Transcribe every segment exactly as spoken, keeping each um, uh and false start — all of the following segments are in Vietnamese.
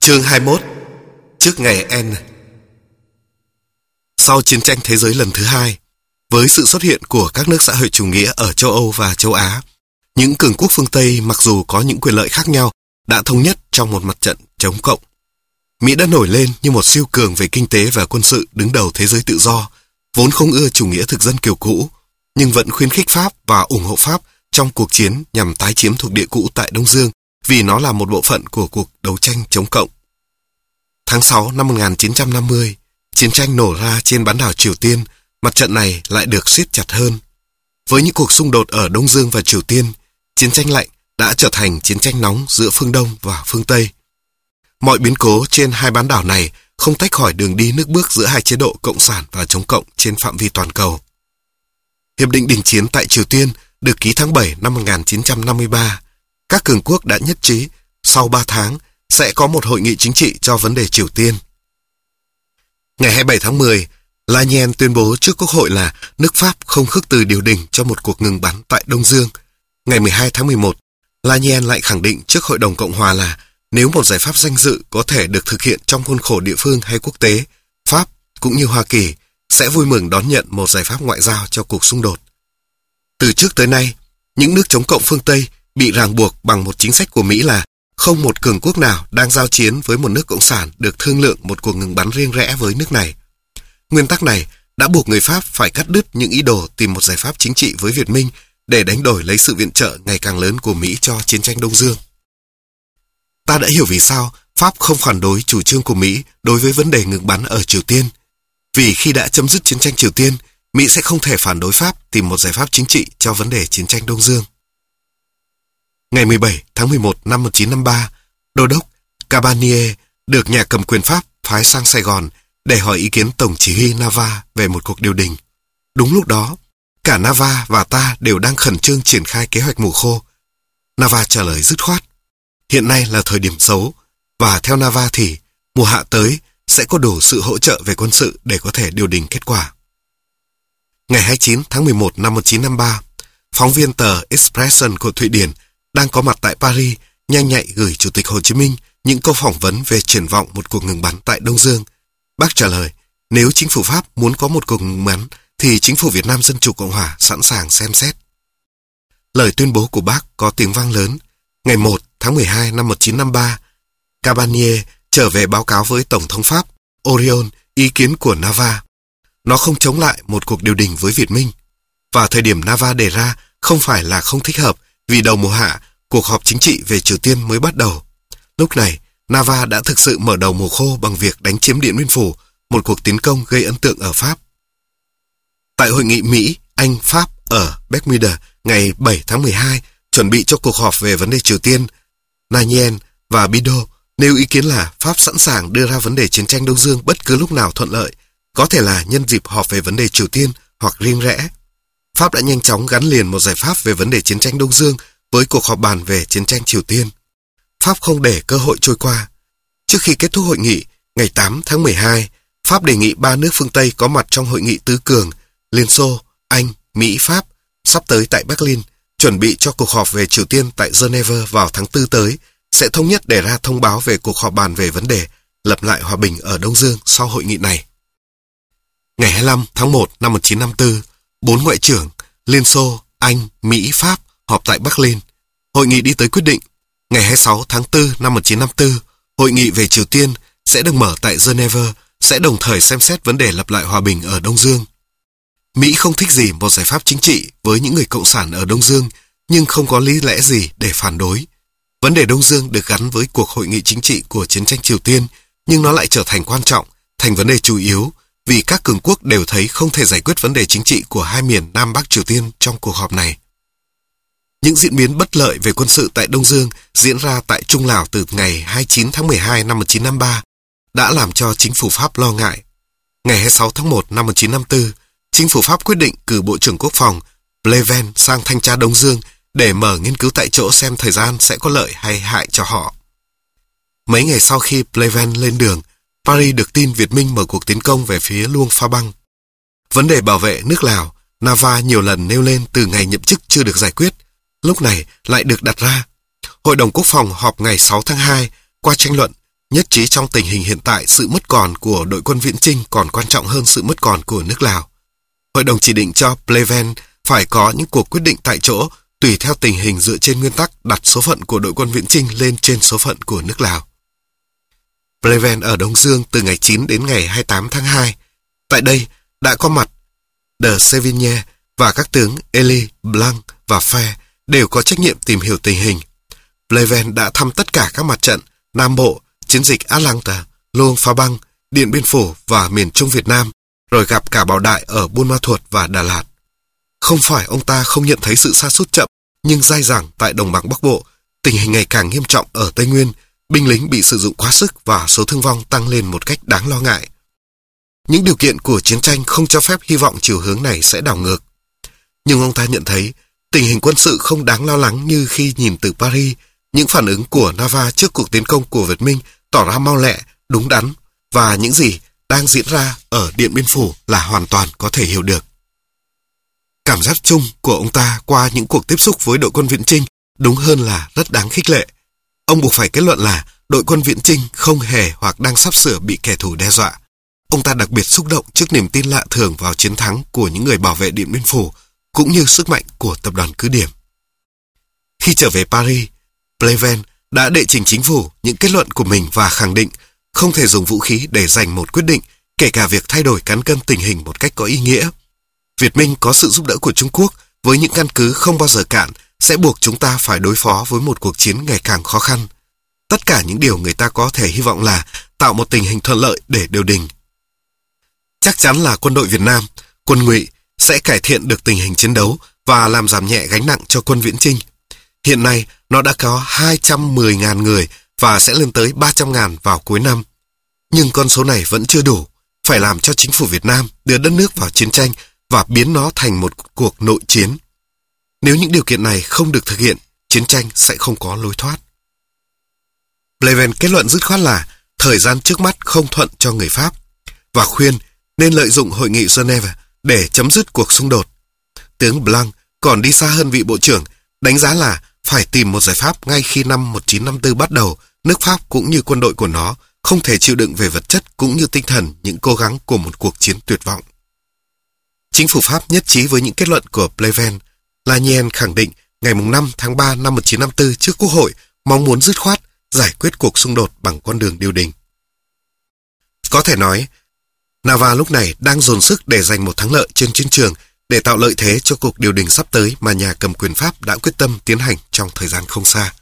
Chương hai mươi mốt. Trước ngày N. Sau chiến tranh thế giới lần thứ hai, với sự xuất hiện của các nước xã hội chủ nghĩa ở châu Âu và châu Á, những cường quốc phương Tây mặc dù có những quyền lợi khác nhau đã thống nhất trong một mặt trận chống cộng. Mỹ đã nổi lên như một siêu cường về kinh tế và quân sự đứng đầu thế giới tự do, vốn không ưa chủ nghĩa thực dân kiểu cũ, nhưng vẫn khuyến khích Pháp và ủng hộ Pháp trong cuộc chiến nhằm tái chiếm thuộc địa cũ tại Đông Dương vì nó là một bộ phận của cuộc đấu tranh chống cộng. Tháng sáu năm một nghìn chín trăm năm mươi, chiến tranh nổ ra trên bán đảo Triều Tiên, mặt trận này lại được siết chặt hơn. Với những cuộc xung đột ở Đông Dương và Triều Tiên, chiến tranh lạnh đã trở thành chiến tranh nóng giữa phương Đông và phương Tây. Mọi biến cố trên hai bán đảo này không tách khỏi đường đi nước bước giữa hai chế độ cộng sản và chống cộng trên phạm vi toàn cầu. Hiệp định đình chiến tại Triều Tiên được ký tháng bảy năm một nghìn chín trăm năm mươi ba. Các cường quốc đã nhất trí sau ba tháng sẽ có một hội nghị chính trị cho vấn đề Triều Tiên. Ngày hai mươi bảy tháng mười, Lanier tuyên bố trước Quốc hội là nước Pháp không khước từ điều đình cho một cuộc ngừng bắn tại Đông Dương. Ngày mười hai tháng mười một, Lanier lại khẳng định trước Hội đồng Cộng hòa là nếu một giải pháp danh dự có thể được thực hiện trong khuôn khổ địa phương hay quốc tế, Pháp cũng như Hoa Kỳ sẽ vui mừng đón nhận một giải pháp ngoại giao cho cuộc xung đột. Từ trước tới nay, những nước chống cộng phương Tây bị ràng buộc bằng một chính sách của Mỹ là không một cường quốc nào đang giao chiến với một nước cộng sản được thương lượng một cuộc ngừng bắn riêng rẽ với nước này. Nguyên tắc này đã buộc người Pháp phải cắt đứt những ý đồ tìm một giải pháp chính trị với Việt Minh để đánh đổi lấy sự viện trợ ngày càng lớn của Mỹ cho chiến tranh Đông Dương. Ta đã hiểu vì sao Pháp không phản đối chủ trương của Mỹ đối với vấn đề ngừng bắn ở Triều Tiên. Vì khi đã chấm dứt chiến tranh Triều Tiên, Mỹ sẽ không thể phản đối Pháp tìm một giải pháp chính trị cho vấn đề chiến tranh Đông Dương. Ngày mười bảy tháng mười một năm một nghìn chín trăm năm mươi ba, Đô đốc Cabanier được nhà cầm quyền Pháp phái sang Sài Gòn để hỏi ý kiến Tổng chỉ huy Nava về một cuộc điều đình. Đúng lúc đó, cả Nava và ta đều đang khẩn trương triển khai kế hoạch mùa khô. Nava trả lời dứt khoát: hiện nay là thời điểm xấu, và theo Nava thì mùa hạ tới sẽ có đủ sự hỗ trợ về quân sự để có thể điều đình kết quả. Ngày hai mươi chín tháng mười một năm một nghìn chín trăm năm mươi ba, phóng viên tờ Expression của Thụy Điển đang có mặt tại Paris nhanh nhạy gửi Chủ tịch Hồ Chí Minh những câu phỏng vấn về triển vọng một cuộc ngừng bắn tại Đông Dương. Bác trả lời, nếu chính phủ Pháp muốn có một cuộc ngừng bắn thì chính phủ Việt Nam Dân Chủ Cộng Hòa sẵn sàng xem xét. Lời tuyên bố của bác có tiếng vang lớn. Ngày một tháng mười hai năm một nghìn chín trăm năm mươi ba, Cabanier trở về báo cáo với Tổng thống Pháp Orion ý kiến của Nava. Nó không chống lại một cuộc điều đình với Việt Minh. Và thời điểm Nava đề ra không phải là không thích hợp, vì đầu mùa hạ, cuộc họp chính trị về Triều Tiên mới bắt đầu. Lúc này, Nava đã thực sự mở đầu mùa khô bằng việc đánh chiếm Điện Biên Phủ, một cuộc tiến công gây ấn tượng ở Pháp. Tại hội nghị Mỹ, Anh, Pháp ở Bermuda ngày bảy tháng mười hai, chuẩn bị cho cuộc họp về vấn đề Triều Tiên, Lanier và Bido nêu ý kiến là Pháp sẵn sàng đưa ra vấn đề chiến tranh Đông Dương bất cứ lúc nào thuận lợi, có thể là nhân dịp họp về vấn đề Triều Tiên hoặc riêng rẽ. Pháp đã nhanh chóng gắn liền một giải pháp về vấn đề chiến tranh Đông Dương với cuộc họp bàn về chiến tranh Triều Tiên. Pháp không để cơ hội trôi qua. Trước khi kết thúc hội nghị, ngày tám tháng mười hai, Pháp đề nghị ba nước phương Tây có mặt trong hội nghị tứ cường Liên Xô, Anh, Mỹ, Pháp sắp tới tại Berlin, chuẩn bị cho cuộc họp về Triều Tiên tại Geneva vào tháng tư tới, sẽ thống nhất đề ra thông báo về cuộc họp bàn về vấn đề lập lại hòa bình ở Đông Dương sau hội nghị này. Ngày hai mươi lăm tháng một năm một nghìn chín trăm năm mươi tư, bốn ngoại trưởng Liên Xô, Anh, Mỹ, Pháp họp tại Berlin. Hội nghị đi tới quyết định. Ngày hai mươi sáu tháng tư năm một nghìn chín trăm năm mươi tư, hội nghị về Triều Tiên sẽ được mở tại Geneva, sẽ đồng thời xem xét vấn đề lập lại hòa bình ở Đông Dương. Mỹ không thích gì một giải pháp chính trị với những người cộng sản ở Đông Dương, nhưng không có lý lẽ gì để phản đối. Vấn đề Đông Dương được gắn với cuộc hội nghị chính trị của chiến tranh Triều Tiên, nhưng nó lại trở thành quan trọng, thành vấn đề chủ yếu, vì các cường quốc đều thấy không thể giải quyết vấn đề chính trị của hai miền Nam Bắc Triều Tiên trong cuộc họp này. Những diễn biến bất lợi về quân sự tại Đông Dương diễn ra tại Trung Lào từ ngày hai mươi chín tháng mười hai năm một nghìn chín trăm năm mươi ba đã làm cho chính phủ Pháp lo ngại. Ngày hai mươi sáu tháng một năm một nghìn chín trăm năm mươi tư, chính phủ Pháp quyết định cử Bộ trưởng Quốc phòng Pleven sang thanh tra Đông Dương để mở nghiên cứu tại chỗ xem thời gian sẽ có lợi hay hại cho họ. Mấy ngày sau khi Pleven lên đường, Paris được tin Việt Minh mở cuộc tiến công về phía Luông Pha Băng. Vấn đề bảo vệ nước Lào, Nava nhiều lần nêu lên từ ngày nhậm chức chưa được giải quyết, lúc này lại được đặt ra. Hội đồng Quốc phòng họp ngày sáu tháng hai, qua tranh luận, nhất trí trong tình hình hiện tại sự mất còn của đội quân viễn chinh còn quan trọng hơn sự mất còn của nước Lào. Hội đồng chỉ định cho Pleven phải có những cuộc quyết định tại chỗ tùy theo tình hình dựa trên nguyên tắc đặt số phận của đội quân viễn chinh lên trên số phận của nước Lào. Pleven ở Đông Dương từ ngày chín đến ngày hai mươi tám tháng hai. Tại đây đã có mặt de Sévigné và các tướng Elie, Blanc và Fe đều có trách nhiệm tìm hiểu tình hình. Pleven đã thăm tất cả các mặt trận Nam Bộ, chiến dịch Atlanta, Luông Phá Băng, Điện Biên Phủ và miền Trung Việt Nam, rồi gặp cả Bảo Đại ở Buôn Ma Thuột và Đà Lạt. Không phải ông ta không nhận thấy sự sa sút chậm, nhưng dai dẳng tại đồng bằng Bắc Bộ, tình hình ngày càng nghiêm trọng ở Tây Nguyên, binh lính bị sử dụng quá sức và số thương vong tăng lên một cách đáng lo ngại. Những điều kiện của chiến tranh không cho phép hy vọng chiều hướng này sẽ đảo ngược. Nhưng ông ta nhận thấy tình hình quân sự không đáng lo lắng như khi nhìn từ Paris. Những phản ứng của Nava trước cuộc tiến công của Việt Minh tỏ ra mau lẹ, đúng đắn, và những gì đang diễn ra ở Điện Biên Phủ là hoàn toàn có thể hiểu được. Cảm giác chung của ông ta qua những cuộc tiếp xúc với đội quân viễn chinh đúng hơn là rất đáng khích lệ. Ông buộc phải kết luận là đội quân viễn chinh không hề hoặc đang sắp sửa bị kẻ thù đe dọa. Ông ta đặc biệt xúc động trước niềm tin lạ thường vào chiến thắng của những người bảo vệ Điện Biên Phủ, cũng như sức mạnh của tập đoàn cứ điểm. Khi trở về Paris, Pleven đã đệ trình chính phủ những kết luận của mình và khẳng định không thể dùng vũ khí để giành một quyết định, kể cả việc thay đổi cán cân tình hình một cách có ý nghĩa. Việt Minh có sự giúp đỡ của Trung Quốc với những căn cứ không bao giờ cạn sẽ buộc chúng ta phải đối phó với một cuộc chiến ngày càng khó khăn. Tất cả những điều người ta có thể hy vọng là tạo một tình hình thuận lợi để điều đình. Chắc chắn là quân đội Việt Nam, quân Ngụy sẽ cải thiện được tình hình chiến đấu và làm giảm nhẹ gánh nặng cho quân viễn chinh. Hiện nay, nó đã có hai trăm mười nghìn người và sẽ lên tới ba trăm nghìn vào cuối năm. Nhưng con số này vẫn chưa đủ, phải làm cho chính phủ Việt Nam đưa đất nước vào chiến tranh và biến nó thành một cuộc nội chiến. Nếu những điều kiện này không được thực hiện, chiến tranh sẽ không có lối thoát. Pleven kết luận dứt khoát là thời gian trước mắt không thuận cho người Pháp và khuyên nên lợi dụng hội nghị Geneva để chấm dứt cuộc xung đột. Tướng Blanc còn đi xa hơn vị bộ trưởng, đánh giá là phải tìm một giải pháp ngay khi năm một nghìn chín trăm năm mươi tư bắt đầu, nước Pháp cũng như quân đội của nó không thể chịu đựng về vật chất cũng như tinh thần những cố gắng của một cuộc chiến tuyệt vọng. Chính phủ Pháp nhất trí với những kết luận của Pleven. Lanien khẳng định ngày năm tháng ba năm một nghìn chín trăm năm mươi tư trước Quốc hội mong muốn dứt khoát giải quyết cuộc xung đột bằng con đường điều đình. Có thể nói, Nava lúc này đang dồn sức để giành một thắng lợi trên chiến trường để tạo lợi thế cho cuộc điều đình sắp tới mà nhà cầm quyền Pháp đã quyết tâm tiến hành trong thời gian không xa.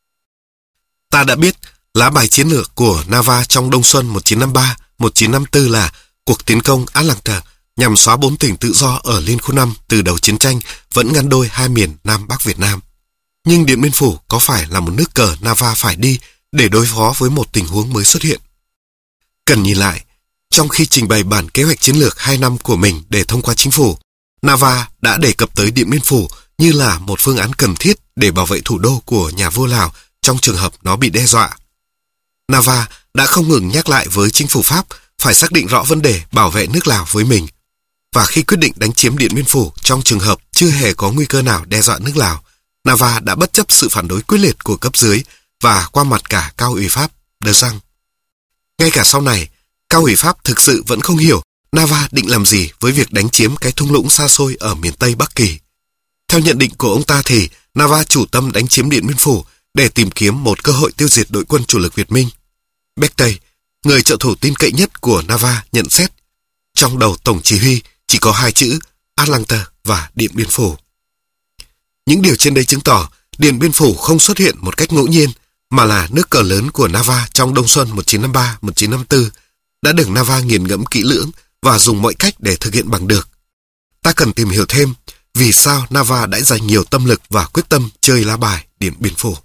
Ta đã biết lá bài chiến lược của Nava trong đông xuân một nghìn chín trăm năm mươi ba một nghìn chín trăm năm mươi tư là cuộc tiến công Atlanta nhằm xóa bốn tỉnh tự do ở Liên khu năm từ đầu chiến tranh vẫn ngăn đôi hai miền Nam Bắc Việt Nam. Nhưng Điện Biên Phủ có phải là một nước cờ Nava phải đi để đối phó với một tình huống mới xuất hiện? Cần nhìn lại, trong khi trình bày bản kế hoạch chiến lược hai năm của mình để thông qua chính phủ, Nava đã đề cập tới Điện Biên Phủ như là một phương án cần thiết để bảo vệ thủ đô của nhà vua Lào trong trường hợp nó bị đe dọa. Nava đã không ngừng nhắc lại với chính phủ Pháp phải xác định rõ vấn đề bảo vệ nước Lào với mình. Và khi quyết định đánh chiếm Điện Biên Phủ trong trường hợp chưa hề có nguy cơ nào đe dọa nước Lào, Nava đã bất chấp sự phản đối quyết liệt của cấp dưới và qua mặt cả cao ủy Pháp, De Gaulle. Ngay cả sau này, cao ủy Pháp thực sự vẫn không hiểu Nava định làm gì với việc đánh chiếm cái thung lũng xa xôi ở miền Tây Bắc Kỳ. Theo nhận định của ông ta thì Nava chủ tâm đánh chiếm Điện Biên Phủ để tìm kiếm một cơ hội tiêu diệt đội quân chủ lực Việt Minh. Becktey, người trợ thủ tin cậy nhất của Nava, nhận xét trong đầu tổng chỉ huy chỉ có hai chữ Atlanta và Điện Biên Phủ. Những điều trên đây chứng tỏ Điện Biên Phủ không xuất hiện một cách ngẫu nhiên mà là nước cờ lớn của Nava trong đông xuân một nghìn chín trăm năm mươi ba một nghìn chín trăm năm mươi tư đã được Nava nghiền ngẫm kỹ lưỡng và dùng mọi cách để thực hiện bằng được. Ta cần tìm hiểu thêm vì sao Nava đã dành nhiều tâm lực và quyết tâm chơi lá bài Điện Biên Phủ.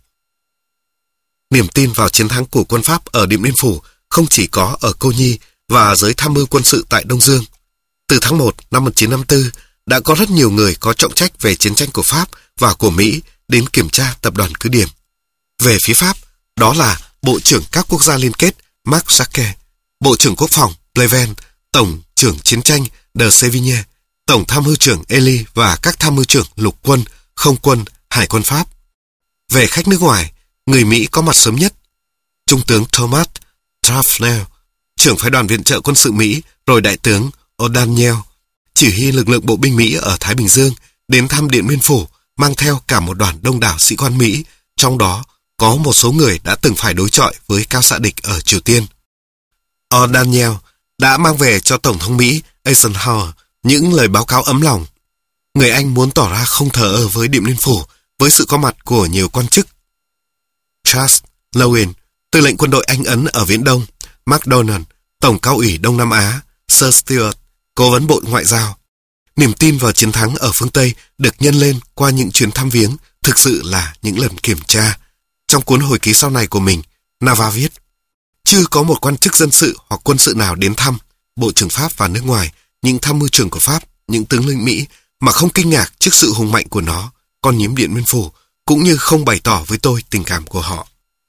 Niềm tin vào chiến thắng của quân Pháp ở Điện Biên Phủ không chỉ có ở Cô Nhi và giới tham mưu quân sự tại Đông Dương. Từ tháng một năm một nghìn chín trăm năm mươi tư, đã có rất nhiều người có trọng trách về chiến tranh của Pháp và của Mỹ đến kiểm tra tập đoàn cứ điểm. Về phía Pháp, đó là Bộ trưởng các quốc gia liên kết Marc Jacquet, Bộ trưởng Quốc phòng Pleven, Tổng trưởng Chiến tranh de Sévigné, Tổng tham mưu trưởng Elie và các tham mưu trưởng lục quân, không quân, hải quân Pháp. Về khách nước ngoài, người Mỹ có mặt sớm nhất. Trung tướng Thomas Raffnell, trưởng phái đoàn viện trợ quân sự Mỹ, rồi đại tướng O'Daniel, chỉ huy lực lượng bộ binh Mỹ ở Thái Bình Dương, đến thăm Điện Biên Phủ, mang theo cả một đoàn đông đảo sĩ quan Mỹ, trong đó có một số người đã từng phải đối chọi với cao xạ địch ở Triều Tiên. O'Daniel đã mang về cho Tổng thống Mỹ Eisenhower những lời báo cáo ấm lòng. Người Anh muốn tỏ ra không thờ ơ với Điện Biên Phủ với sự có mặt của nhiều quan chức. Charles Lowen, tư lệnh quân đội Anh Ấn ở Viễn Đông, MacDonald, Tổng cao ủy Đông Nam Á, Sir Stuart, cố vấn bộ ngoại giao. Niềm tin vào chiến thắng ở phương Tây được nhân lên qua những chuyến thăm viếng, thực sự là những lần kiểm tra. Trong cuốn hồi ký sau này của mình, Nava viết, chưa có một quan chức dân sự hoặc quân sự nào đến thăm, Bộ trưởng Pháp và nước ngoài, những tham mưu trưởng của Pháp, những tướng lĩnh Mỹ, mà không kinh ngạc trước sự hùng mạnh của nó, con nhím Điện Biên Phủ, cũng như không bày tỏ với tôi tình cảm của họ.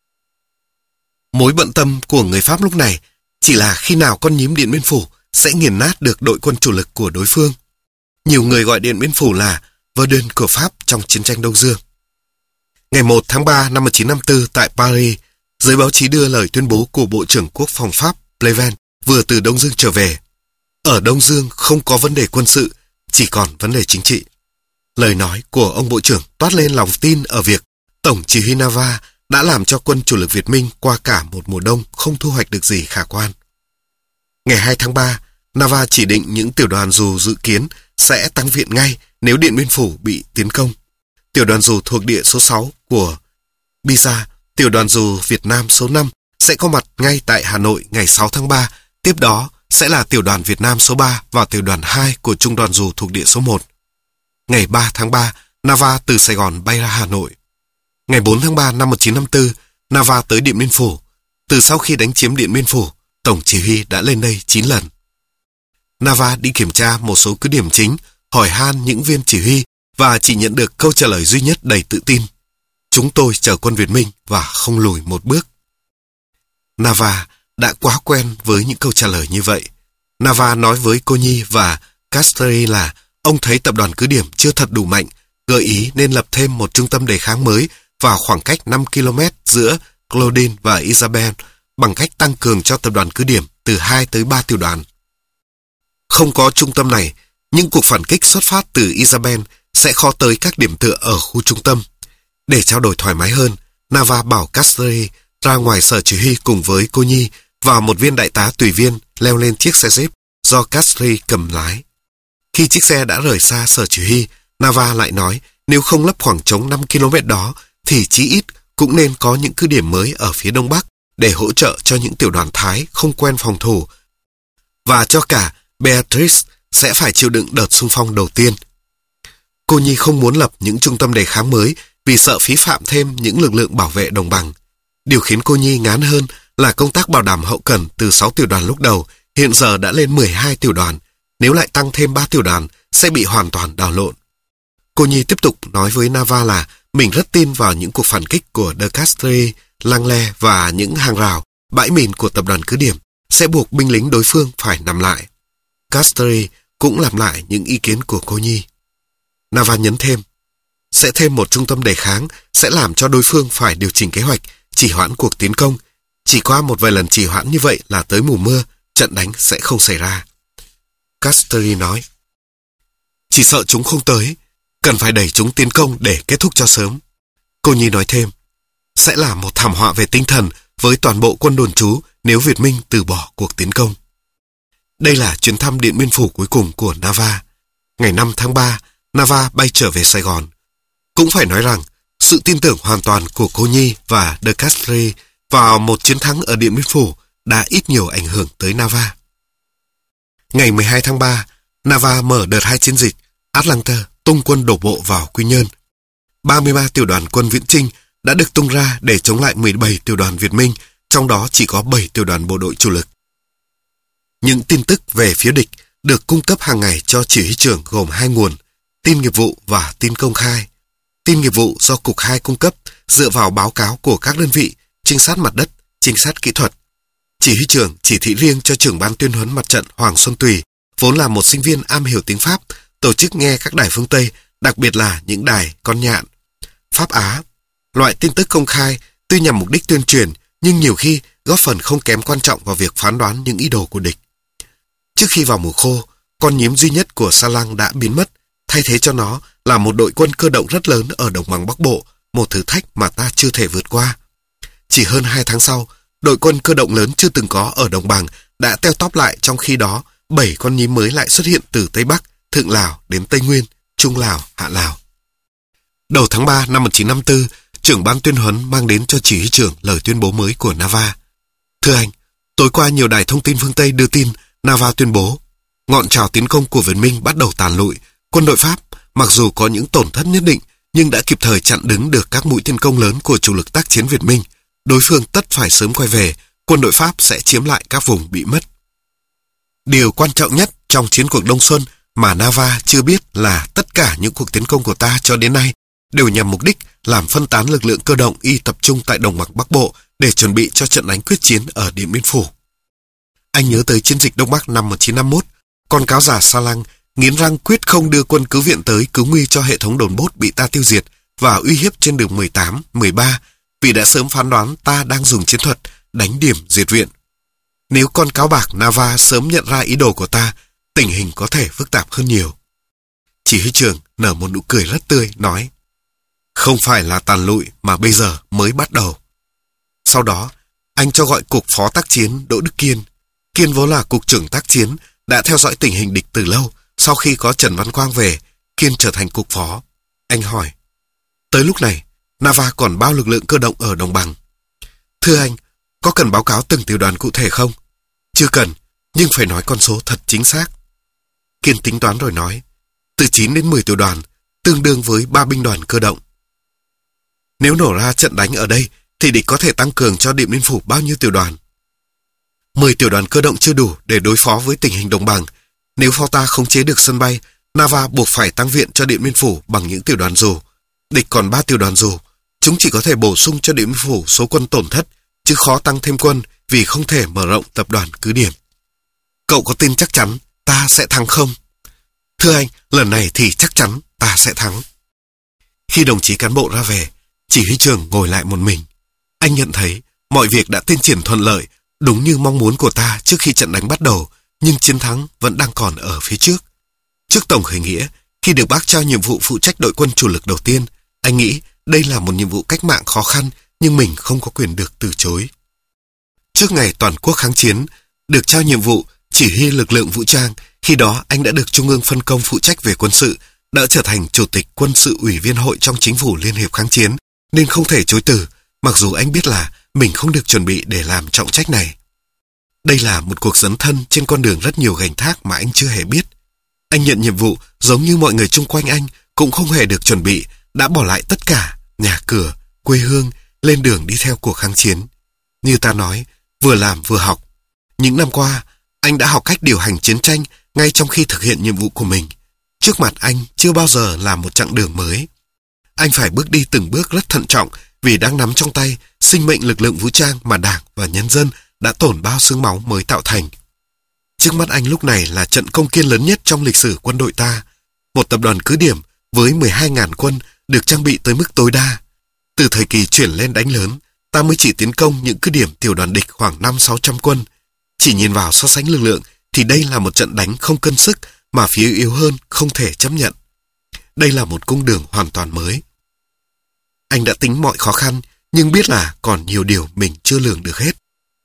Mối bận tâm của người Pháp lúc này chỉ là khi nào con nhím Điện Biên Phủ sẽ nghiền nát được đội quân chủ lực của đối phương. Nhiều người gọi Điện Biên Phủ là Verdun của Pháp trong chiến tranh Đông Dương. Ngày một tháng ba năm một nghìn chín trăm năm mươi tư tại Paris, giới báo chí đưa lời tuyên bố của Bộ trưởng Quốc phòng Pháp Pleven vừa từ Đông Dương trở về. Ở Đông Dương không có vấn đề quân sự, chỉ còn vấn đề chính trị. Lời nói của ông Bộ trưởng toát lên lòng tin ở việc Tổng chỉ huy Nava đã làm cho quân chủ lực Việt Minh qua cả một mùa đông không thu hoạch được gì khả quan. Ngày hai tháng ba, Nava chỉ định những tiểu đoàn dù dự kiến sẽ tăng viện ngay nếu Điện Biên Phủ bị tiến công. Tiểu đoàn dù thuộc địa số sáu của Biza, tiểu đoàn dù Việt Nam số năm sẽ có mặt ngay tại Hà Nội ngày sáu tháng ba, tiếp đó sẽ là tiểu đoàn Việt Nam số ba và tiểu đoàn hai của trung đoàn dù thuộc địa số một. Ngày ba tháng ba, Nava từ Sài Gòn bay ra Hà Nội. Ngày bốn tháng ba năm một nghìn chín trăm năm mươi tư, Nava tới Điện Biên Phủ. Từ sau khi đánh chiếm Điện Biên Phủ, Tổng chỉ huy đã lên đây chín lần. Nava đi kiểm tra một số cứ điểm chính, hỏi han những viên chỉ huy và chỉ nhận được câu trả lời duy nhất đầy tự tin. Chúng tôi chờ quân Việt Minh và không lùi một bước. Nava đã quá quen với những câu trả lời như vậy. Nava nói với cô Nhi và Castlery là ông thấy tập đoàn cứ điểm chưa thật đủ mạnh, gợi ý nên lập thêm một trung tâm đề kháng mới vào khoảng cách năm ki lô mét giữa Claudine và Isabel bằng cách tăng cường cho tập đoàn cứ điểm từ hai tới ba tiểu đoàn. Không có trung tâm này, những cuộc phản kích xuất phát từ Isabel sẽ khó tới các điểm tựa ở khu trung tâm. Để trao đổi thoải mái hơn, Nava bảo Castlery ra ngoài sở chỉ huy cùng với cô Nhi và một viên đại tá tùy viên leo lên chiếc xe jeep do Castlery cầm lái. Khi chiếc xe đã rời xa sở chỉ huy, Nava lại nói nếu không lấp khoảng trống năm ki lô mét đó thì chí ít cũng nên có những cứ điểm mới ở phía đông bắc để hỗ trợ cho những tiểu đoàn Thái không quen phòng thủ và cho cả Beatrice sẽ phải chịu đựng đợt xung phong đầu tiên. Cô Nhi không muốn lập những trung tâm đề kháng mới vì sợ phí phạm thêm những lực lượng bảo vệ đồng bằng. Điều khiến cô Nhi ngán hơn là công tác bảo đảm hậu cần từ sáu tiểu đoàn lúc đầu hiện giờ đã lên mười hai tiểu đoàn. Nếu lại tăng thêm ba tiểu đoàn sẽ bị hoàn toàn đảo lộn. Cô Nhi tiếp tục nói với Nava là mình rất tin vào những cuộc phản kích của De Castries, Langley và những hàng rào, bãi mìn của tập đoàn cứ điểm sẽ buộc binh lính đối phương phải nằm lại. Castries cũng làm lại những ý kiến của cô Nhi. Nava nhấn thêm, sẽ thêm một trung tâm đề kháng sẽ làm cho đối phương phải điều chỉnh kế hoạch, chỉ hoãn cuộc tiến công. Chỉ qua một vài lần chỉ hoãn như vậy là tới mùa mưa, trận đánh sẽ không xảy ra. Castries nói, chỉ sợ chúng không tới, cần phải đẩy chúng tiến công để kết thúc cho sớm. Cô Nhi nói thêm, sẽ là một thảm họa về tinh thần với toàn bộ quân đồn trú nếu Việt Minh từ bỏ cuộc tiến công. Đây là chuyến thăm Điện Biên Phủ cuối cùng của Nava. Ngày năm tháng ba, Nava bay trở về Sài Gòn. Cũng phải nói rằng, sự tin tưởng hoàn toàn của cô Nhi và De Castries vào một chiến thắng ở Điện Biên Phủ đã ít nhiều ảnh hưởng tới Nava. Ngày mười hai tháng ba, Nava mở đợt hai chiến dịch, Atlanta tung quân đổ bộ vào Quy Nhơn. ba mươi ba tiểu đoàn quân viễn chinh đã được tung ra để chống lại mười bảy tiểu đoàn Việt Minh, trong đó chỉ có bảy tiểu đoàn bộ đội chủ lực. Những tin tức về phía địch được cung cấp hàng ngày cho chỉ huy trưởng gồm hai nguồn, tin nghiệp vụ và tin công khai. Tin nghiệp vụ do Cục hai cung cấp dựa vào báo cáo của các đơn vị, trinh sát mặt đất, trinh sát kỹ thuật. Chỉ huy trưởng chỉ thị riêng cho trưởng ban tuyên huấn mặt trận Hoàng Xuân Tùy, vốn là một sinh viên am hiểu tiếng Pháp, tổ chức nghe các đài phương Tây, đặc biệt là những đài con nhạn, Pháp Á. Loại tin tức công khai tuy nhằm mục đích tuyên truyền, nhưng nhiều khi góp phần không kém quan trọng vào việc phán đoán những ý đồ của địch. Trước khi vào mùa khô, con nhím duy nhất của Sa Lang đã biến mất, thay thế cho nó là một đội quân cơ động rất lớn ở đồng bằng Bắc Bộ, một thử thách mà ta chưa thể vượt qua. Chỉ hơn hai tháng sau, đội quân cơ động lớn chưa từng có ở đồng bằng đã teo tóp lại, trong khi đó bảy con nhím mới lại xuất hiện từ Tây Bắc, Thượng Lào đến Tây Nguyên, Trung Lào, Hạ Lào. Đầu tháng ba năm một nghìn chín trăm năm mươi tư, trưởng ban tuyên huấn mang đến cho chỉ huy trưởng lời tuyên bố mới của Nava. Thưa anh, tối qua nhiều đài thông tin phương Tây đưa tin Nava tuyên bố ngọn trào tiến công của Việt Minh bắt đầu tàn lụi. Quân đội Pháp mặc dù có những tổn thất nhất định nhưng đã kịp thời chặn đứng được các mũi tiến công lớn của chủ lực tác chiến Việt Minh. Đối phương tất phải sớm quay về, quân đội Pháp sẽ chiếm lại các vùng bị mất. Điều quan trọng nhất trong chiến cuộc Đông Xuân mà Nava chưa biết là tất cả những cuộc tiến công của ta cho đến nay đều nhằm mục đích làm phân tán lực lượng cơ động y tập trung tại đồng bằng Bắc Bộ để chuẩn bị cho trận đánh quyết chiến ở Điện Biên Phủ. Anh nhớ tới chiến dịch Đông Bắc năm một nghìn chín trăm năm mươi mốt, con cáo già Sa Lang nghiến răng quyết không đưa quân cứu viện tới cứu nguy cho hệ thống đồn bốt bị ta tiêu diệt và uy hiếp trên đường mười tám, mười ba, vì đã sớm phán đoán ta đang dùng chiến thuật đánh điểm diệt viện. Nếu con cáo bạc Nava sớm nhận ra ý đồ của ta, tình hình có thể phức tạp hơn nhiều. Chỉ huy trưởng nở một nụ cười rất tươi, nói: không phải là tàn lụi mà bây giờ mới bắt đầu. Sau đó, anh cho gọi cục phó tác chiến Đỗ Đức Kiên. Kiên vốn là cục trưởng tác chiến, đã theo dõi tình hình địch từ lâu. Sau khi có Trần Văn Quang về, Kiên trở thành cục phó. Anh hỏi: tới lúc này, Nava còn bao lực lượng cơ động ở đồng bằng? Thưa anh, có cần báo cáo từng tiểu đoàn cụ thể không? Chưa cần, nhưng phải nói con số thật chính xác. Kiên tính toán rồi nói: từ chín đến mười tiểu đoàn, tương đương với ba binh đoàn cơ động. Nếu nổ ra trận đánh ở đây, thì địch có thể tăng cường cho Điện Biên Phủ bao nhiêu tiểu đoàn? mười tiểu đoàn cơ động chưa đủ để đối phó với tình hình đồng bằng. Nếu pháo ta không chế được sân bay, Nava buộc phải tăng viện cho Điện Biên Phủ bằng những tiểu đoàn dù. Địch còn ba tiểu đoàn dù, chúng chỉ có thể bổ sung cho Điện Biên Phủ số quân tổn thất, chứ khó tăng thêm quân vì không thể mở rộng tập đoàn cứ điểm. Cậu có tin chắc chắn ta sẽ thắng không? Thưa anh, lần này thì chắc chắn ta sẽ thắng. Khi đồng chí cán bộ ra về, chỉ huy trưởng ngồi lại một mình. Anh nhận thấy mọi việc đã tiến triển thuận lợi, đúng như mong muốn của ta trước khi trận đánh bắt đầu, nhưng chiến thắng vẫn đang còn ở phía trước. Trước tổng khởi nghĩa, khi được bác trao nhiệm vụ phụ trách đội quân chủ lực đầu tiên, anh nghĩ đây là một nhiệm vụ cách mạng khó khăn, nhưng mình không có quyền được từ chối. Trước ngày toàn quốc kháng chiến, được trao nhiệm vụ chỉ huy lực lượng vũ trang, khi đó anh đã được Trung ương phân công phụ trách về quân sự, đã trở thành Chủ tịch Quân sự Ủy viên Hội trong Chính phủ Liên hiệp kháng chiến, nên không thể chối từ, mặc dù anh biết là mình không được chuẩn bị để làm trọng trách này. Đây là một cuộc dấn thân trên con đường rất nhiều gánh thác mà anh chưa hề biết. Anh nhận nhiệm vụ giống như mọi người chung quanh anh, cũng không hề được chuẩn bị, đã bỏ lại tất cả, nhà cửa, quê hương, lên đường đi theo cuộc kháng chiến. Như ta nói, vừa làm vừa học. Những năm qua, anh đã học cách điều hành chiến tranh ngay trong khi thực hiện nhiệm vụ của mình. Trước mặt anh chưa bao giờ là một chặng đường mới. Anh phải bước đi từng bước rất thận trọng vì đang nắm trong tay sinh mệnh lực lượng vũ trang mà Đảng và nhân dân đã tổn bao xương máu mới tạo thành. Trước mắt anh lúc này là trận công kiên lớn nhất trong lịch sử quân đội ta. Một tập đoàn cứ điểm với mười hai nghìn quân được trang bị tới mức tối đa. Từ thời kỳ chuyển lên đánh lớn, ta mới chỉ tiến công những cứ điểm tiểu đoàn địch khoảng năm sáu trăm quân. Chỉ nhìn vào so sánh lực lượng thì đây là một trận đánh không cân sức mà phía yếu hơn không thể chấp nhận. Đây là một cung đường hoàn toàn mới. Anh đã tính mọi khó khăn, nhưng biết là còn nhiều điều mình chưa lường được hết.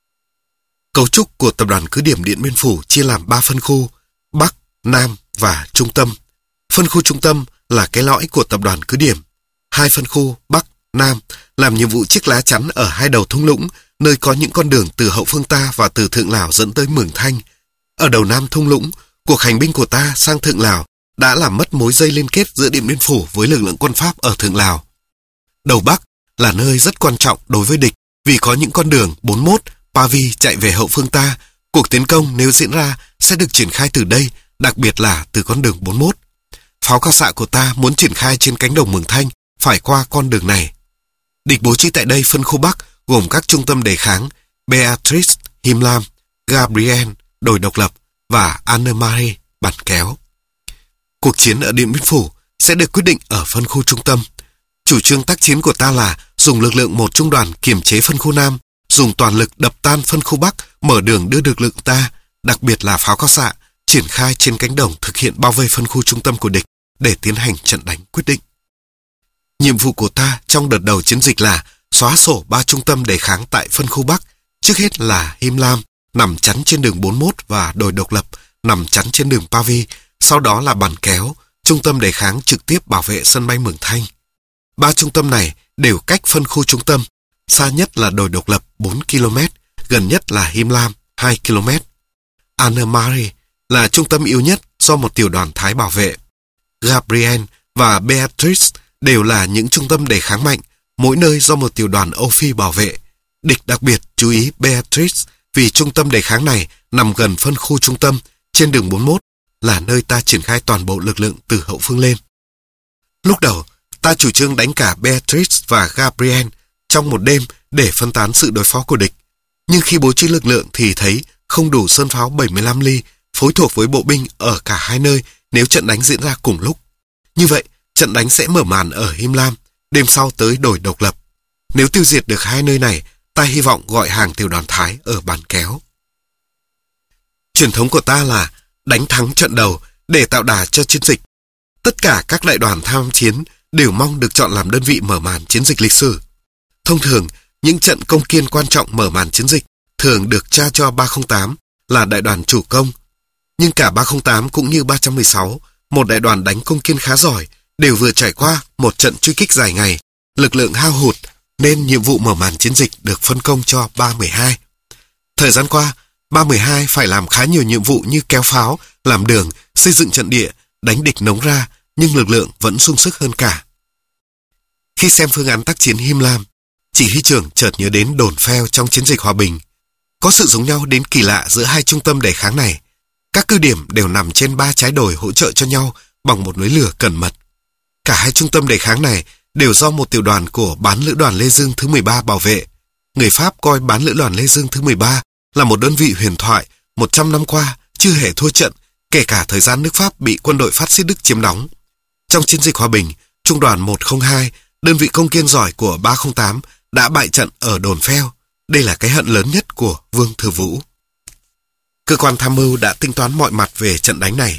Cấu trúc của tập đoàn cứ điểm Điện Biên Phủ chia làm ba phân khu: Bắc, Nam và Trung tâm. Phân khu Trung tâm là cái lõi của tập đoàn cứ điểm. Hai phân khu Bắc, Nam làm nhiệm vụ chiếc lá chắn ở hai đầu thung lũng, nơi có những con đường từ hậu phương ta và từ Thượng Lào dẫn tới Mường Thanh. Ở đầu Nam thung lũng, cuộc hành binh của ta sang Thượng Lào đã làm mất mối dây liên kết giữa Điện Biên Phủ với lực lượng quân Pháp ở Thượng Lào. Đầu Bắc là nơi rất quan trọng đối với địch vì có những con đường bốn mươi mốt, Pavi chạy về hậu phương ta. Cuộc tiến công nếu diễn ra sẽ được triển khai từ đây, đặc biệt là từ con đường bốn mươi mốt. Pháo cao xạ của ta muốn triển khai trên cánh đồng Mường Thanh phải qua con đường này. Địch bố trí tại đây phân khu Bắc gồm các trung tâm đề kháng Beatrice, Him Lam, Gabriel, Đồi Độc Lập và Anne-Marie, Bản Kéo. Cuộc chiến ở Điện Biên Phủ sẽ được quyết định ở phân khu trung tâm. Chủ trương tác chiến của ta là dùng lực lượng một trung đoàn kiềm chế phân khu Nam, dùng toàn lực đập tan phân khu Bắc, mở đường đưa lực lượng ta, đặc biệt là pháo cao xạ, triển khai trên cánh đồng thực hiện bao vây phân khu trung tâm của địch để tiến hành trận đánh quyết định. Nhiệm vụ của ta trong đợt đầu chiến dịch là xóa sổ ba trung tâm đề kháng tại phân khu Bắc, trước hết là Him Lam nằm chắn trên đường bốn mươi mốt và đồi Độc Lập nằm chắn trên đường Pavi, sau đó là Bàn Kéo, trung tâm đề kháng trực tiếp bảo vệ sân bay Mường Thanh. Ba trung tâm này đều cách phân khu trung tâm, xa nhất là đồi Độc Lập bốn ki lô mét, gần nhất là Him Lam hai ki lô mét. Anna-Marie là trung tâm yếu nhất do một tiểu đoàn Thái bảo vệ. Gabriel và Beatrice đều là những trung tâm đề kháng mạnh, mỗi nơi do một tiểu đoàn Âu Phi bảo vệ. Địch đặc biệt chú ý Beatrice vì trung tâm đề kháng này nằm gần phân khu trung tâm trên đường bốn mươi mốt, là nơi ta triển khai toàn bộ lực lượng từ hậu phương lên. Lúc đầu, ta chủ trương đánh cả Beatrice và Gabriel trong một đêm để phân tán sự đối phó của địch. Nhưng khi bố trí lực lượng thì thấy không đủ sơn pháo bảy mươi lăm ly phối thuộc với bộ binh ở cả hai nơi nếu trận đánh diễn ra cùng lúc. Như vậy, trận đánh sẽ mở màn ở Him Lam, đêm sau tới đồi Độc Lập. Nếu tiêu diệt được hai nơi này, ta hy vọng gọi hàng tiểu đoàn Thái ở Bàn Kéo. Truyền thống của ta là đánh thắng trận đầu để tạo đà cho chiến dịch. Tất cả các đại đoàn tham chiến đều mong được chọn làm đơn vị mở màn chiến dịch lịch sử. Thông thường, những trận công kiên quan trọng mở màn chiến dịch thường được tra cho ba không tám là đại đoàn chủ công. Nhưng cả ba không tám cũng như ba một sáu, một đại đoàn đánh công kiên khá giỏi, đều vừa trải qua một trận truy kích dài ngày, lực lượng hao hụt, nên nhiệm vụ mở màn chiến dịch được phân công cho ba một hai. Thời gian qua, ba một hai phải làm khá nhiều nhiệm vụ như kéo pháo, làm đường, xây dựng trận địa, đánh địch nống ra, nhưng lực lượng vẫn sung sức hơn cả. Khi xem phương án tác chiến Him Lam, chỉ huy trưởng chợt nhớ đến đồn Phèo trong chiến dịch hòa bình. Có sự giống nhau đến kỳ lạ giữa hai trung tâm đề kháng này. Các cứ điểm đều nằm trên ba trái đồi hỗ trợ cho nhau bằng một núi lửa cẩn mật. Cả hai trung tâm đề kháng này đều do một tiểu đoàn của bán lữ đoàn Lê Dương thứ mười ba bảo vệ. Người Pháp coi bán lữ đoàn Lê Dương thứ mười ba là một đơn vị huyền thoại, một trăm năm qua chưa hề thua trận, kể cả thời gian nước Pháp bị quân đội phát xít Đức chiếm đóng. Trong chiến dịch hòa bình, trung đoàn một không hai, đơn vị công kiên giỏi của ba không tám, đã bại trận ở đồn Phèo. Đây là cái hận lớn nhất của Vương Thừa Vũ. Cơ quan tham mưu đã tính toán mọi mặt về trận đánh này.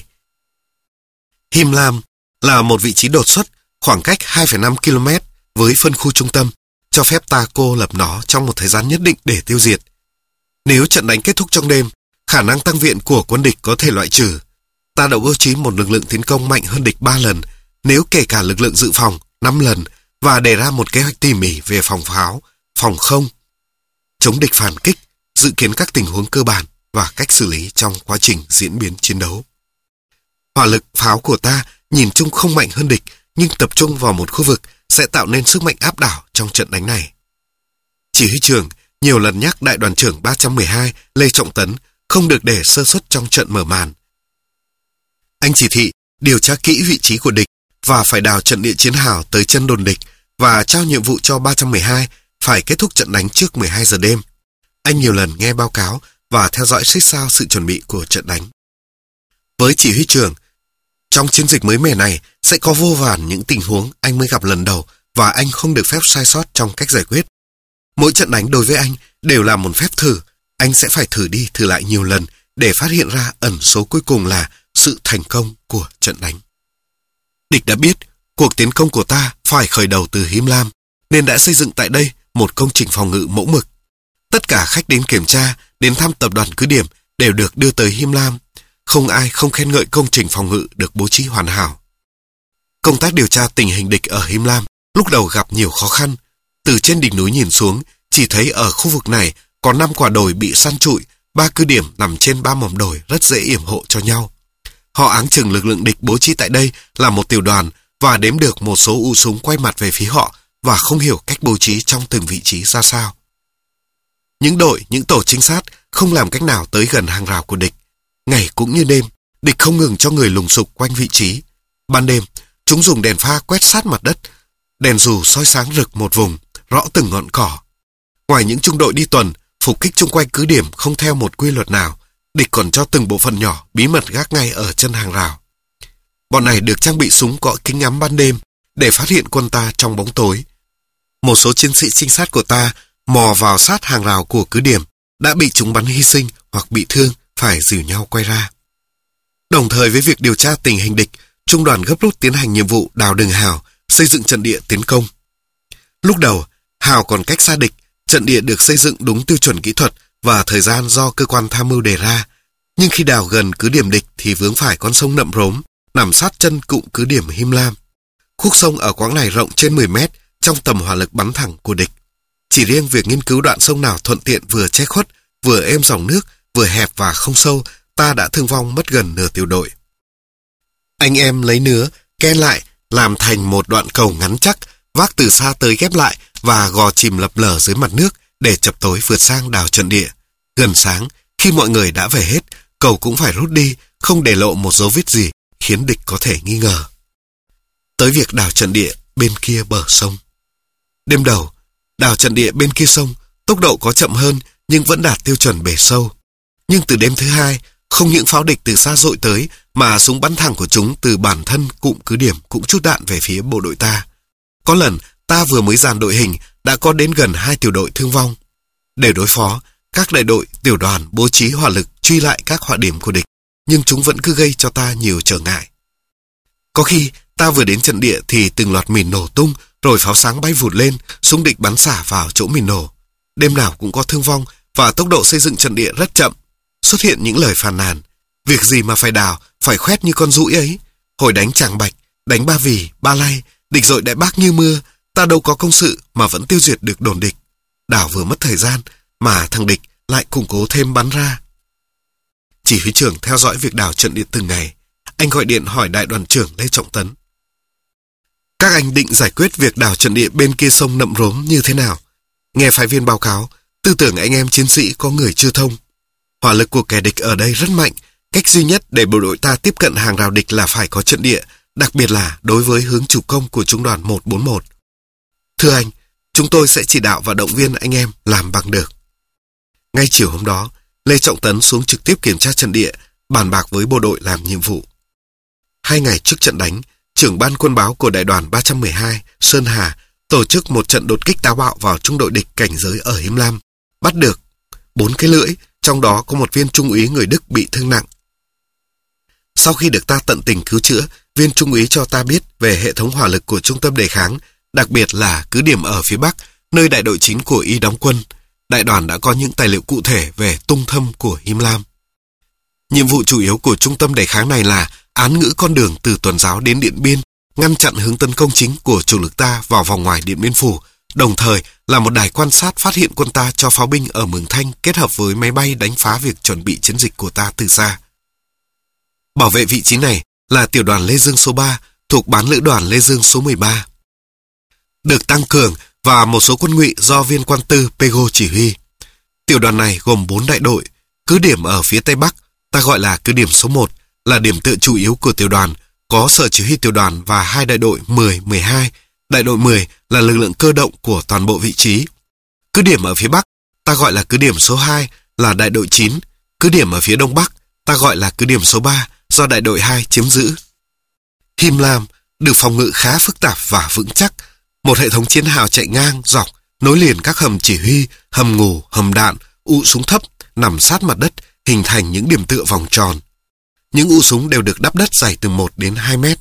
Him Lam là một vị trí đột xuất khoảng cách hai phẩy năm ki lô mét với phân khu trung tâm, cho phép ta cô lập nó trong một thời gian nhất định để tiêu diệt. Nếu trận đánh kết thúc trong đêm, khả năng tăng viện của quân địch có thể loại trừ. Ta đã bố trí một lực lượng tiến công mạnh hơn địch ba lần, nếu kể cả lực lượng dự phòng năm lần, và đề ra một kế hoạch tỉ mỉ về phòng pháo, phòng không, chống địch phản kích, dự kiến các tình huống cơ bản và cách xử lý trong quá trình diễn biến chiến đấu. Hỏa lực pháo của ta nhìn chung không mạnh hơn địch, nhưng tập trung vào một khu vực sẽ tạo nên sức mạnh áp đảo trong trận đánh này. Chỉ huy trưởng nhiều lần nhắc đại đoàn trưởng ba một hai Lê Trọng Tấn không được để sơ suất trong trận mở màn. Anh chỉ thị điều tra kỹ vị trí của địch và phải đào trận địa chiến hào tới chân đồn địch, và trao nhiệm vụ cho ba một hai phải kết thúc trận đánh trước mười hai giờ đêm. Anh nhiều lần nghe báo cáo và theo dõi xích sao sự chuẩn bị của trận đánh. Với chỉ huy trưởng, trong chiến dịch mới mẻ này sẽ có vô vàn những tình huống anh mới gặp lần đầu và anh không được phép sai sót trong cách giải quyết. Mỗi trận đánh đối với anh đều là một phép thử. Anh sẽ phải thử đi thử lại nhiều lần để phát hiện ra ẩn số cuối cùng là sự thành công của trận đánh. Địch đã biết cuộc tiến công của ta phải khởi đầu từ Him Lam, nên đã xây dựng tại đây một công trình phòng ngự mẫu mực. Tất cả khách đến kiểm tra, đến thăm tập đoàn cứ điểm đều được đưa tới Him Lam. Không ai không khen ngợi công trình phòng ngự được bố trí hoàn hảo. Công tác điều tra tình hình địch ở Him Lam lúc đầu gặp nhiều khó khăn. Từ trên đỉnh núi nhìn xuống, chỉ thấy ở khu vực này có năm quả đồi bị săn trụi, ba cứ điểm nằm trên ba mỏm đồi rất dễ yểm hộ cho nhau. Họ áng chừng lực lượng địch bố trí tại đây là một tiểu đoàn và đếm được một số ụ súng quay mặt về phía họ và không hiểu cách bố trí trong từng vị trí ra sao. Những đội, những tổ trinh sát không làm cách nào tới gần hàng rào của địch. Ngày cũng như đêm, địch không ngừng cho người lùng sục quanh vị trí. Ban đêm, chúng dùng đèn pha quét sát mặt đất, đèn dù soi sáng rực một vùng, rõ từng ngọn cỏ. Ngoài những trung đội đi tuần, phục kích chung quanh cứ điểm không theo một quy luật nào, địch còn cho từng bộ phận nhỏ bí mật gác ngay ở chân hàng rào. Bọn này được trang bị súng có kính ngắm ban đêm để phát hiện quân ta trong bóng tối. Một số chiến sĩ trinh sát của ta mò vào sát hàng rào của cứ điểm, đã bị chúng bắn hy sinh hoặc bị thương phải dìu nhau quay ra. Đồng thời với việc điều tra tình hình địch, trung đoàn gấp rút tiến hành nhiệm vụ đào đường hào, xây dựng trận địa tiến công. Lúc đầu, hào còn cách xa địch, trận địa được xây dựng đúng tiêu chuẩn kỹ thuật và thời gian do cơ quan tham mưu đề ra. Nhưng khi đào gần cứ điểm địch thì vướng phải con sông Nậm Rốm, nằm sát chân cụm cứ điểm Him Lam. Khúc sông ở quãng này rộng trên mười mét, trong tầm hỏa lực bắn thẳng của địch. Chỉ riêng việc nghiên cứu đoạn sông nào thuận tiện vừa che khuất, vừa êm dòng nước, vừa hẹp và không sâu, ta đã thương vong mất gần nửa tiểu đội. Anh em lấy nứa, ken lại, làm thành một đoạn cầu ngắn chắc, vác từ xa tới ghép lại và gò chìm lập lờ dưới mặt nước để chập tối vượt sang đào trận địa. Gần sáng, khi mọi người đã về hết, cầu cũng phải rút đi, không để lộ một dấu vết gì, khiến địch có thể nghi ngờ. Tới việc đào trận địa bên kia bờ sông. Đêm đầu, đào trận địa bên kia sông, tốc độ có chậm hơn nhưng vẫn đạt tiêu chuẩn bể sâu. Nhưng từ đêm thứ hai, không những pháo địch từ xa dội tới, mà súng bắn thẳng của chúng từ bản thân cụm cứ điểm cũng trút đạn về phía bộ đội ta. Có lần, ta vừa mới dàn đội hình, đã có đến gần hai tiểu đội thương vong. Để đối phó, các đại đội, tiểu đoàn bố trí hỏa lực truy lại các hỏa điểm của địch, nhưng chúng vẫn cứ gây cho ta nhiều trở ngại. Có khi, ta vừa đến trận địa thì từng loạt mìn nổ tung, rồi pháo sáng bay vụt lên, súng địch bắn xả vào chỗ mìn nổ. Đêm nào cũng có thương vong và tốc độ xây dựng trận địa rất chậm. Xuất hiện những lời phàn nàn. Việc gì mà phải đào, phải khoét như con dũi ấy. Hồi đánh Tràng Bạch, đánh Ba Vì, Ba Lay, địch dội Đại Bác như mưa, ta đâu có công sự mà vẫn tiêu diệt được đồn địch. Đào vừa mất thời gian, mà thằng địch lại củng cố thêm bắn ra. Chỉ huy trưởng theo dõi việc đào trận địa từng ngày. Anh gọi điện hỏi đại đoàn trưởng Lê Trọng Tấn. Các anh định giải quyết việc đào trận địa bên kia sông Nậm Rốm như thế nào? Nghe phái viên báo cáo, tư tưởng anh em chiến sĩ có người chưa thông. Hỏa lực của kẻ địch ở đây rất mạnh. Cách duy nhất để bộ đội ta tiếp cận hàng rào địch là phải có trận địa, đặc biệt là đối với hướng chủ công của trung đoàn một bốn một. Thưa anh, chúng tôi sẽ chỉ đạo và động viên anh em làm bằng được. Ngay chiều hôm đó, Lê Trọng Tấn xuống trực tiếp kiểm tra trận địa, bàn bạc với bộ đội làm nhiệm vụ. Hai ngày trước trận đánh, trưởng ban quân báo của đại đoàn ba trăm mười hai, Sơn Hà, tổ chức một trận đột kích táo bạo vào trung đội địch cảnh giới ở Him Lam, bắt được bốn cái lưỡi, trong đó có một viên trung úy người Đức bị thương nặng. Sau khi được ta tận tình cứu chữa, viên trung úy cho ta biết về hệ thống hỏa lực của trung tâm đề kháng, đặc biệt là cứ điểm ở phía Bắc, nơi đại đội chính của Y đóng quân. Đại đoàn đã có những tài liệu cụ thể về tung thâm của Him Lam. Nhiệm vụ chủ yếu của trung tâm đề kháng này là án ngữ con đường từ Tuần Giáo đến Điện Biên, ngăn chặn hướng tấn công chính của chủ lực ta vào vòng ngoài Điện Biên Phủ, đồng thời là một đài quan sát phát hiện quân ta cho pháo binh ở Mường Thanh kết hợp với máy bay đánh phá việc chuẩn bị chiến dịch của ta từ xa. Bảo vệ vị trí này là tiểu đoàn Lê Dương số ba, thuộc bán lữ đoàn Lê Dương số mười ba. Được tăng cường và một số quân ngụy do viên quan tư Pego chỉ huy. Tiểu đoàn này gồm bốn đại đội, cứ điểm ở phía Tây Bắc, ta gọi là cứ điểm số một, là điểm tựa chủ yếu của tiểu đoàn, có sở chỉ huy tiểu đoàn và hai đại đội mười, mười hai. Đại đội mười là lực lượng cơ động của toàn bộ vị trí. Cứ điểm ở phía Bắc, ta gọi là cứ điểm số hai, là đại đội chín. Cứ điểm ở phía Đông Bắc, ta gọi là cứ điểm số ba, do đại đội hai chiếm giữ. Him Lam được phòng ngự khá phức tạp và vững chắc. Một hệ thống chiến hào chạy ngang, dọc, nối liền các hầm chỉ huy, hầm ngủ, hầm đạn, ụ súng thấp, nằm sát mặt đất, hình thành những điểm tựa vòng tròn. Những ụ súng đều được đắp đất dày từ một đến hai mét.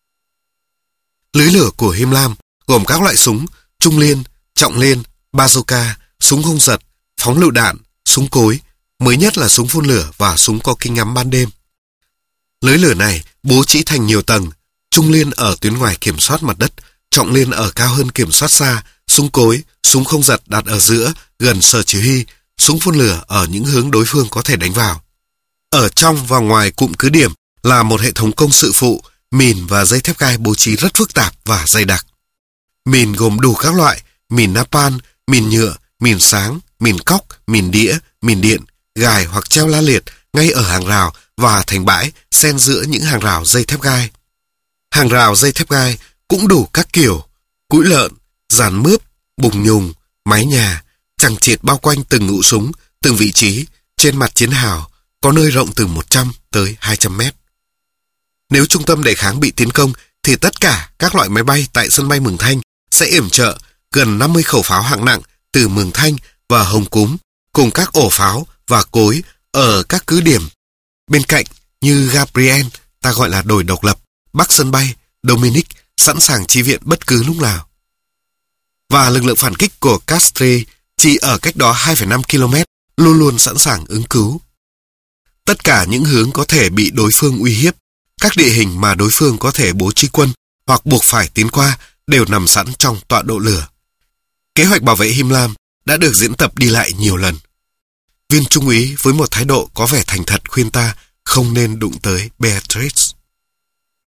Lưới lửa của Him Lam gồm các loại súng, trung liên, trọng liên, bazooka, súng không giật, phóng lựu đạn, súng cối, mới nhất là súng phun lửa và súng có kính ngắm ban đêm. Lưới lửa này bố trí thành nhiều tầng, trung liên ở tuyến ngoài kiểm soát mặt đất, trọng liên ở cao hơn kiểm soát xa, súng cối, súng không giật đặt ở giữa, gần sở chỉ huy, súng phun lửa ở những hướng đối phương có thể đánh vào. Ở trong và ngoài cụm cứ điểm là một hệ thống công sự phụ, mìn và dây thép gai bố trí rất phức tạp và dày đặc. Mìn gồm đủ các loại, mìn napalm, mìn nhựa, mìn sáng, mìn cóc, mìn đĩa, mìn điện, gài hoặc treo la liệt ngay ở hàng rào và thành bãi xen giữa những hàng rào dây thép gai. Hàng rào dây thép gai cũng đủ các kiểu, cũi lợn, giàn mướp, bùng nhùng, mái nhà, chằng chịt bao quanh từng ụ súng, từng vị trí, trên mặt chiến hào, có nơi rộng từ một trăm tới hai trăm mét. Nếu trung tâm đề kháng bị tiến công, thì tất cả các loại máy bay tại sân bay Mường Thanh sẽ yểm trợ gần năm mươi khẩu pháo hạng nặng từ Mường Thanh và Hồng Cúm, cùng các ổ pháo và cối ở các cứ điểm bên cạnh như Gabriel, ta gọi là đồi độc lập, bắc sân bay, Dominic, sẵn sàng chi viện bất cứ lúc nào. Và lực lượng phản kích của Castres chỉ ở cách đó hai phẩy năm ki lô mét, luôn luôn sẵn sàng ứng cứu. Tất cả những hướng có thể bị đối phương uy hiếp, các địa hình mà đối phương có thể bố trí quân hoặc buộc phải tiến qua đều nằm sẵn trong tọa độ lửa. Kế hoạch bảo vệ Him Lam đã được diễn tập đi lại nhiều lần. Viên trung úy với một thái độ có vẻ thành thật khuyên ta không nên đụng tới Beatrice.